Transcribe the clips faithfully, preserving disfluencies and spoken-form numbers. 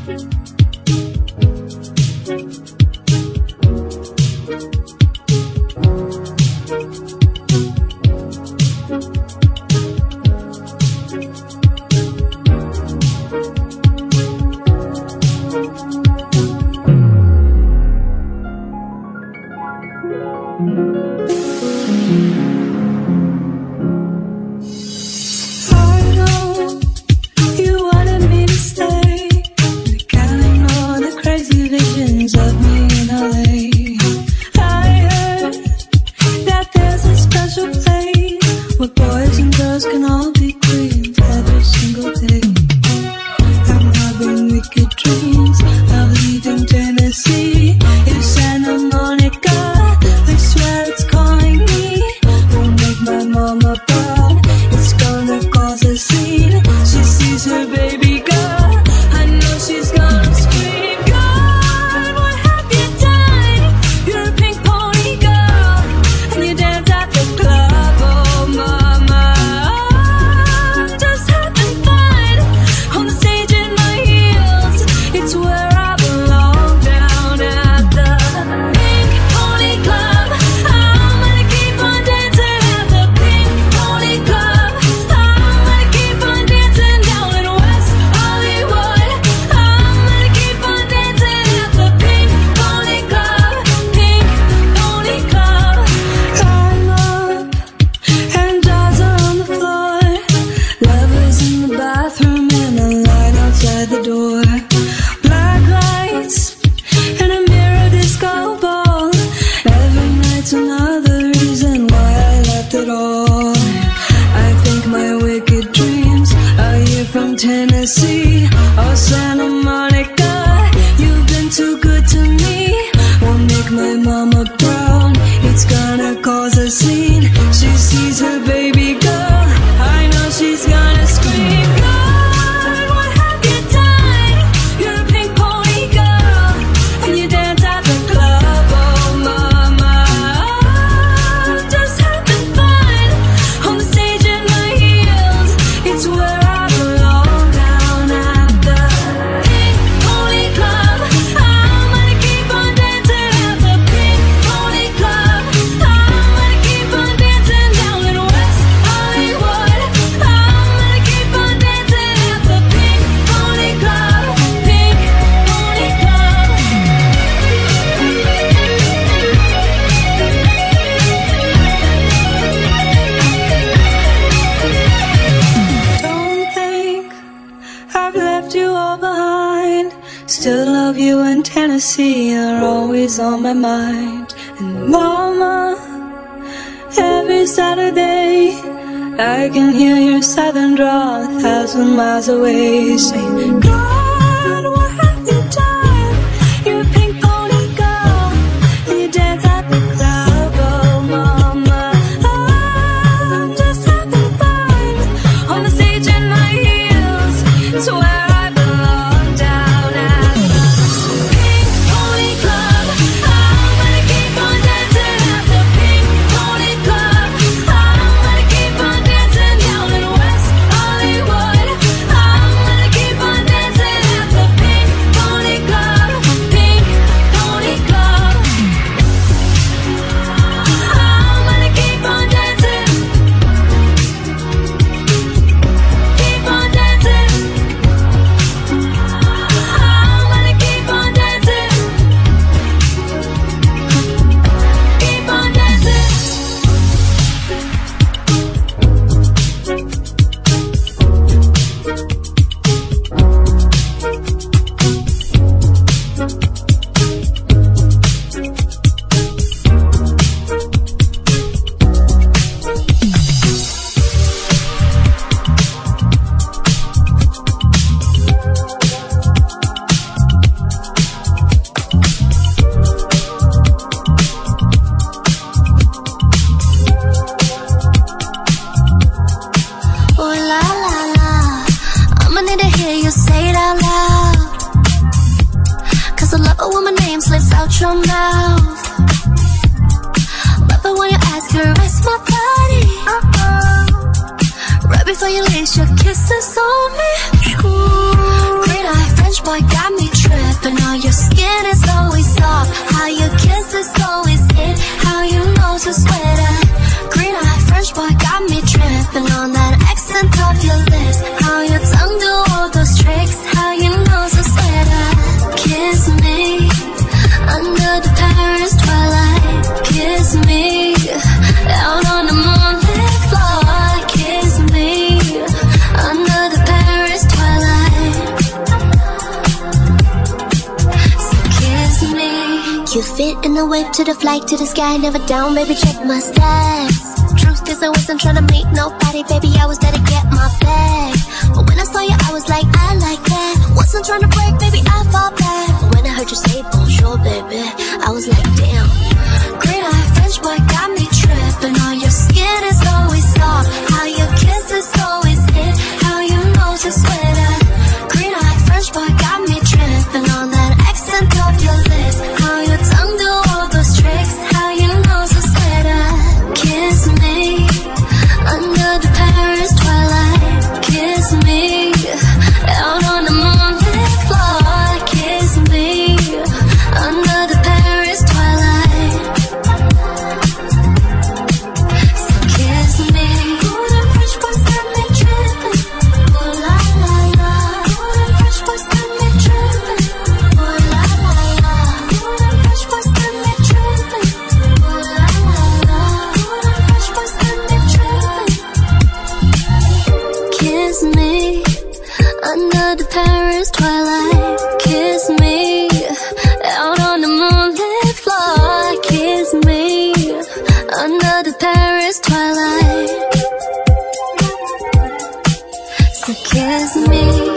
On my mind. And mama, every Saturday I can hear your southern drawl a thousand miles away, saying, God, what have you done? You're a pink pony girl, and you dance at the club. Oh mama, I'm just having fun on the stage in my heels. It's where I belong, down at the Pink Pony Club. Your mouth, love it when you ask her, rest my body. Uh-oh. Right before you lace your kisses on me. Ooh, great eye French boy got me tripping on that accent of your lips. How your tongue do all those tricks. How your nose is sweater. Kiss me under the Paris twilight. Kiss me out on the moonlit floor. Kiss me under the Paris twilight. So kiss me. You fit in the wave to the flight to the sky. Never down, baby, check my stats. Truth is I wasn't trying to meet nobody, baby, I was there to get my bag. But when I saw you, I was like, I like that. Wasn't trying to break, baby, I fall back. But when I heard you say bonjour, baby, I was like, damn. Green-eyed French boy got me tripping. On your skin is always soft. How your kiss is always hit. How your nose is sweater. Green-eyed French boy got me tripping. On that accent of your lips. How your tongue do all those tricks. How your nose is sweater. Kiss me under the Paris twilight. Kiss me out on the moonlit floor. Kiss me under the Paris twilight. So kiss me. Ooh, the French boys got me tripping. Ooh la la la. Ooh, the French boys got me tripping. Ooh la la la. Ooh, the French boys got me tripping. Ooh la la la. Ooh, the French boys got me tripping. Kiss me under the Paris twilight. Kiss me out on the moonlit floor. Kiss me under the Paris twilight. So kiss me.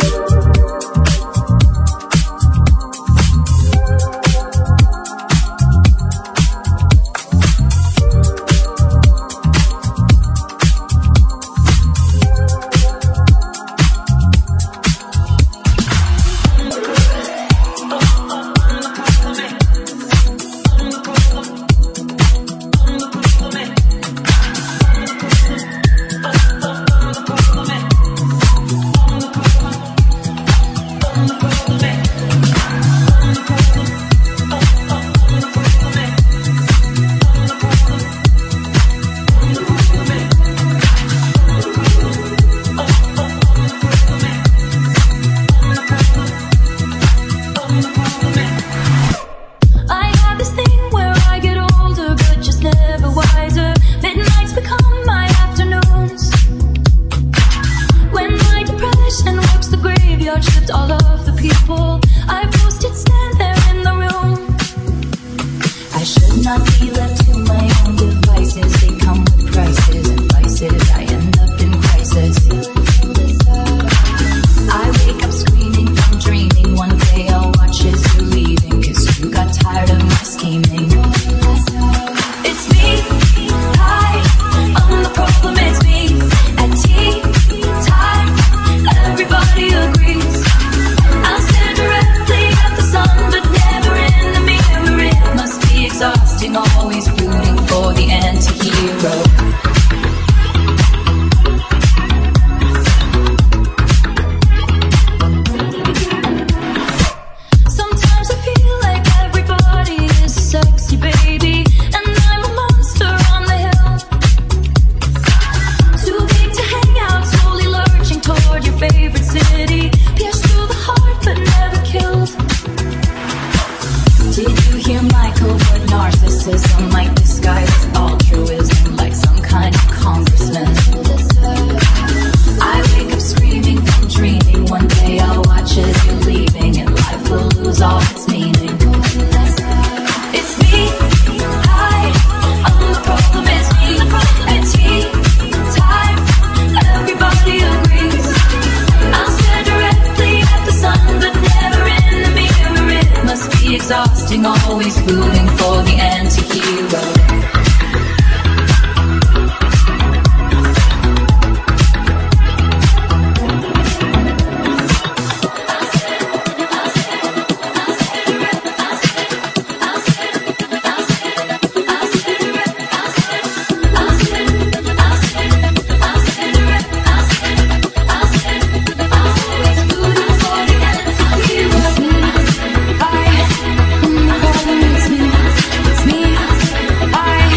I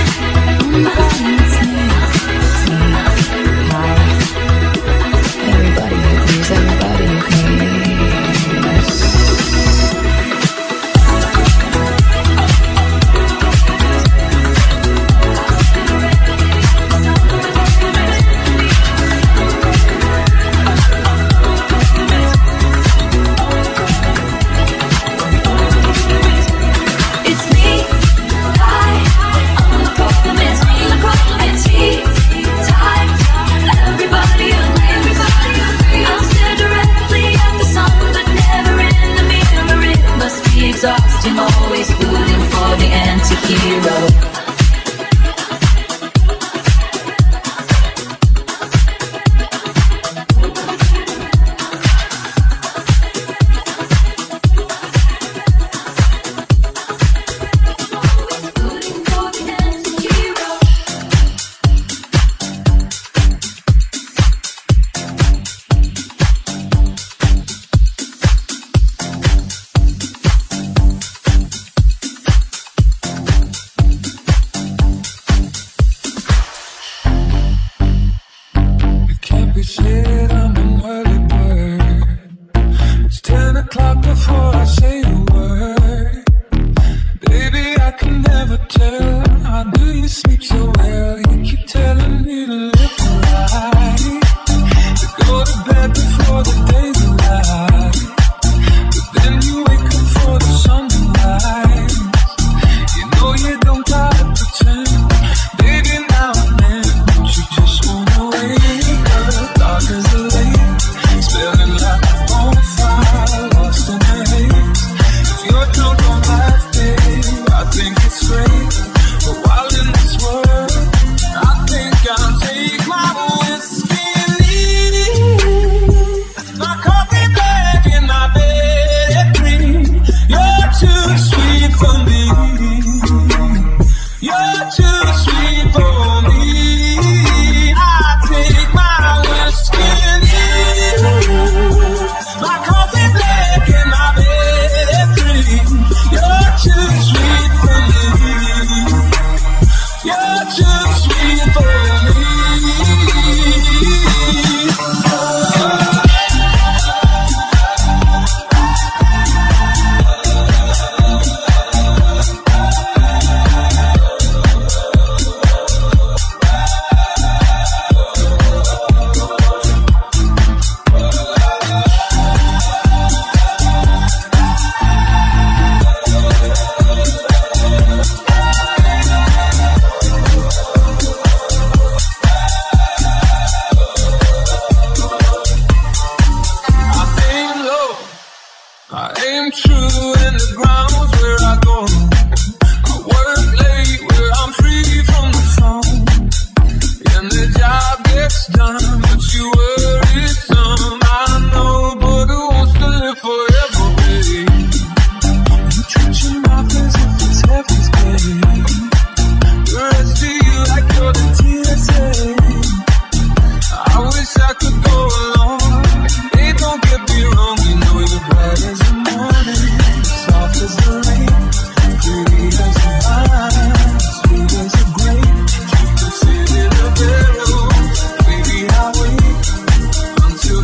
clock before I say a word. Baby, I can never tell. How do you sleep so well? You keep telling me to live right, to go to bed before the day's alive. But then you wake up for the sun to rise. You know you don't gotta pretend. Baby, now and then, don't you just wanna wake up? Dark as the lake, spilling like a bonfire, lost in the haze. If you're drunk on life, babe, I think it's great. But while in this world, I think I'll take my whiskey and leave. My coffee black in my bed green. You're too sweet for me. You're too sweet for me. I take my whiskey and leave. My coffee black in my bed green. You're too sweet for me. You're too sweet for me. I aim true in the grounds where I go. I work late where I'm free from the phone. And the job gets done, but you worry some. I know, but who wants to live forever, babe? You treat your mouth as if it's heaven's gate. The rest of you like you're the T S A. I wish I could go along. Hey, don't get me wrong, you know you're bright as the morning, soft as the rain, pretty as the vine, sweet as a grape. Keep us in a barrel, baby, I'll wait until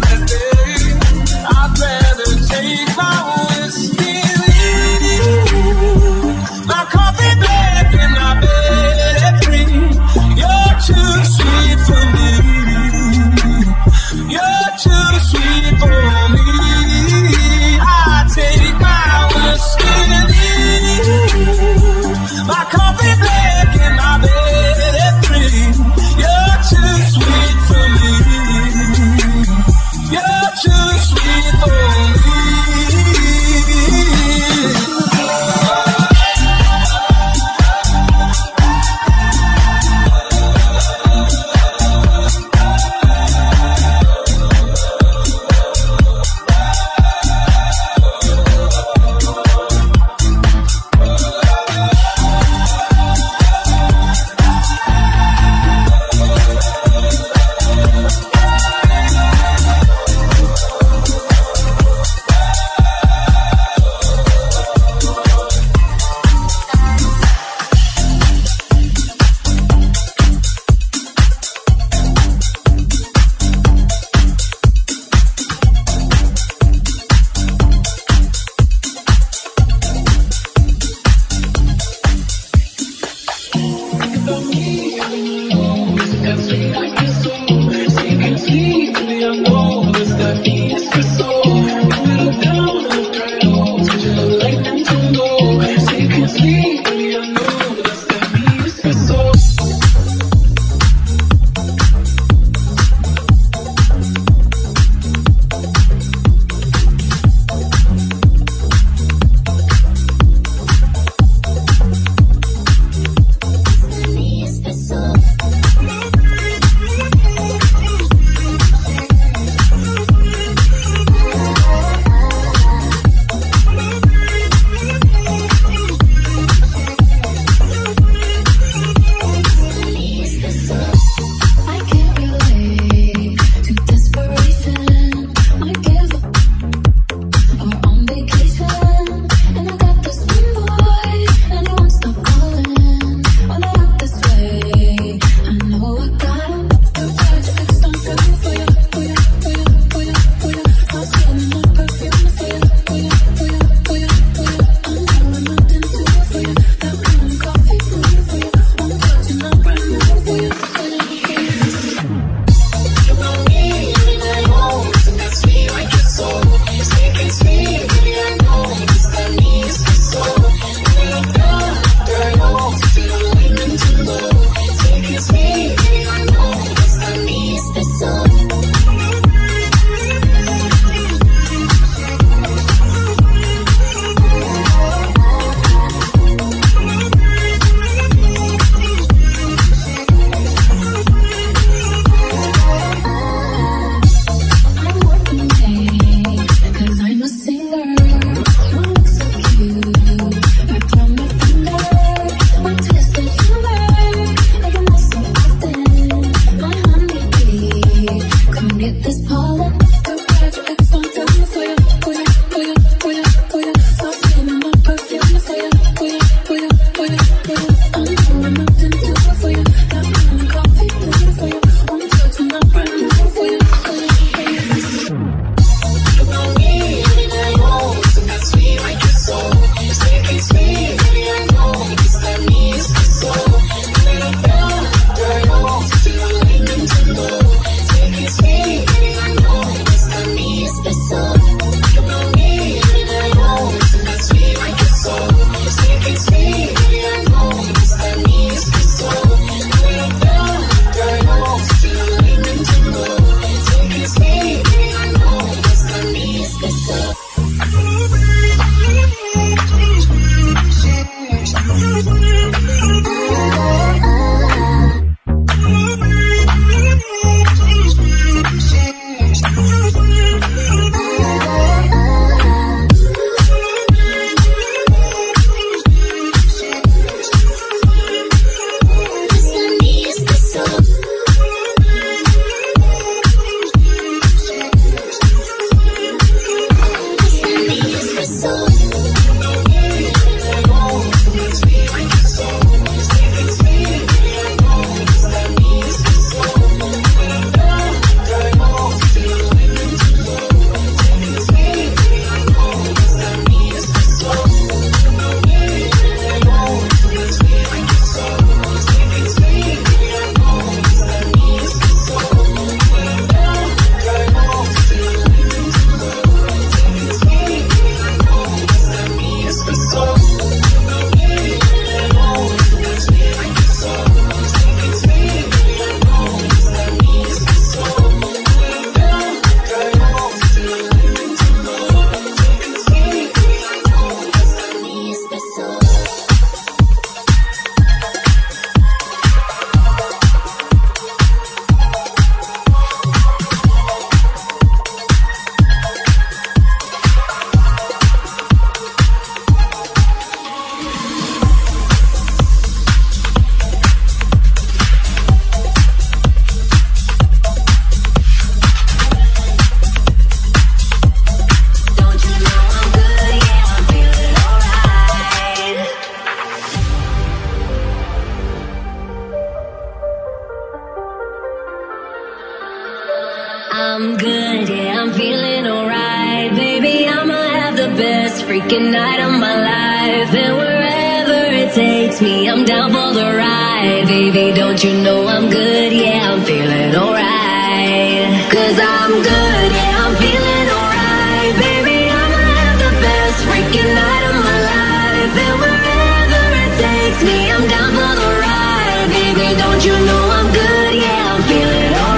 I'm good, yeah, I'm feeling alright. Baby, I'ma have the best freaking night of my life. And wherever it takes me, I'm down for the ride. Baby, don't you know I'm good, yeah, I'm feeling alright. Cause I'm good, yeah, I'm feeling alright. Baby, I'ma have the best freaking night of my life. And wherever it takes me, I'm down for the ride. Baby, don't you know I'm good, yeah, I'm feeling alright.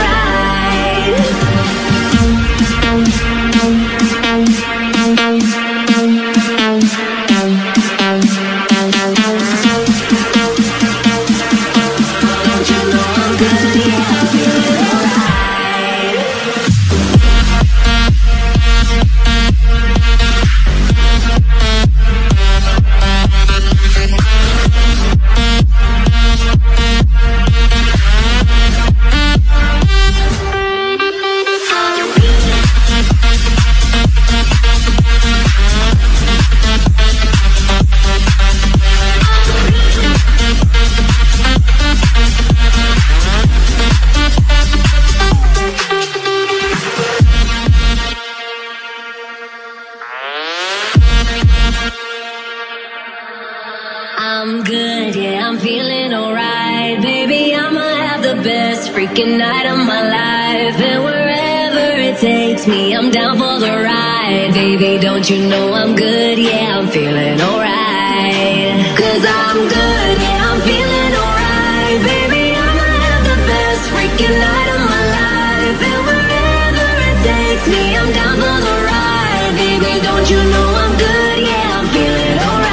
I'm good, yeah, I'm feeling alright. Baby, I'ma have the best freaking night of my life. And wherever it takes me, I'm down for the ride. Baby, don't you know I'm good, yeah, I'm feeling alright. Cause I'm good, yeah, I'm feeling alright. Baby, I'ma have the best freaking night of my life. And wherever it takes me, I'm down for the ride. Baby, don't you know I'm good, yeah, I'm feeling alright.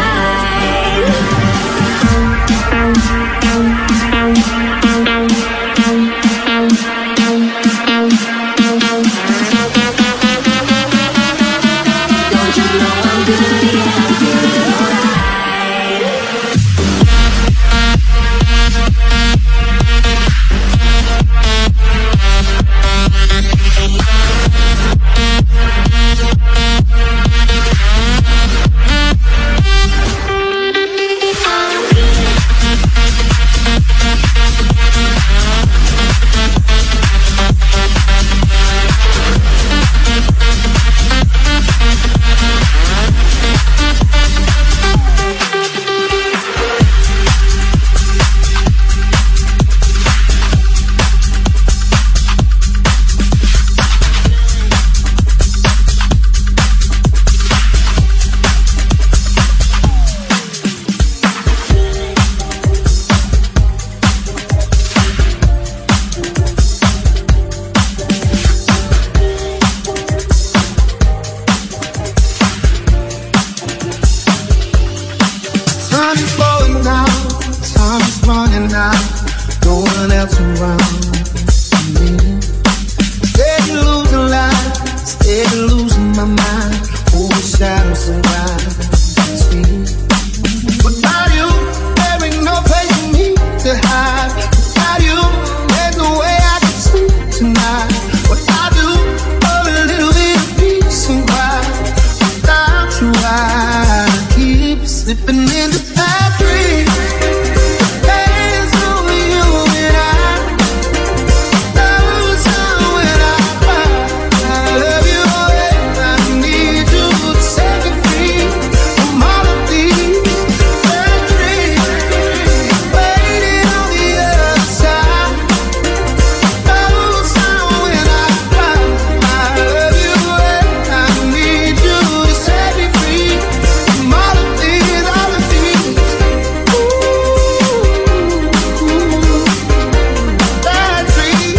You slipping into bad dreams. Hands over you and I. Those are when I find I love you and I need you to set me free from all of these bad dreams. Waiting on the other side. Those are when I find I love you and I need you to set me free from all of these, all of these. Ooh, bad dreams.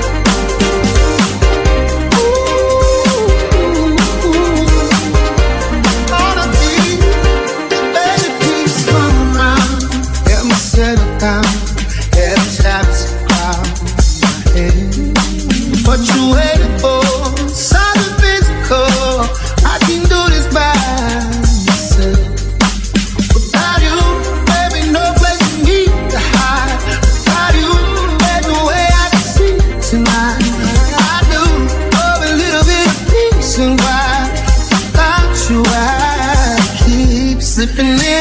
Ooh, all of these. Baby, please come around. Help me settle down. Head taps around my head. What you waiting for? Something physical. I can do this by myself. Without you, baby, no place for me to hide. Without you, there's no way I can see tonight. I do love a little bit of peace and why without you I keep slipping in.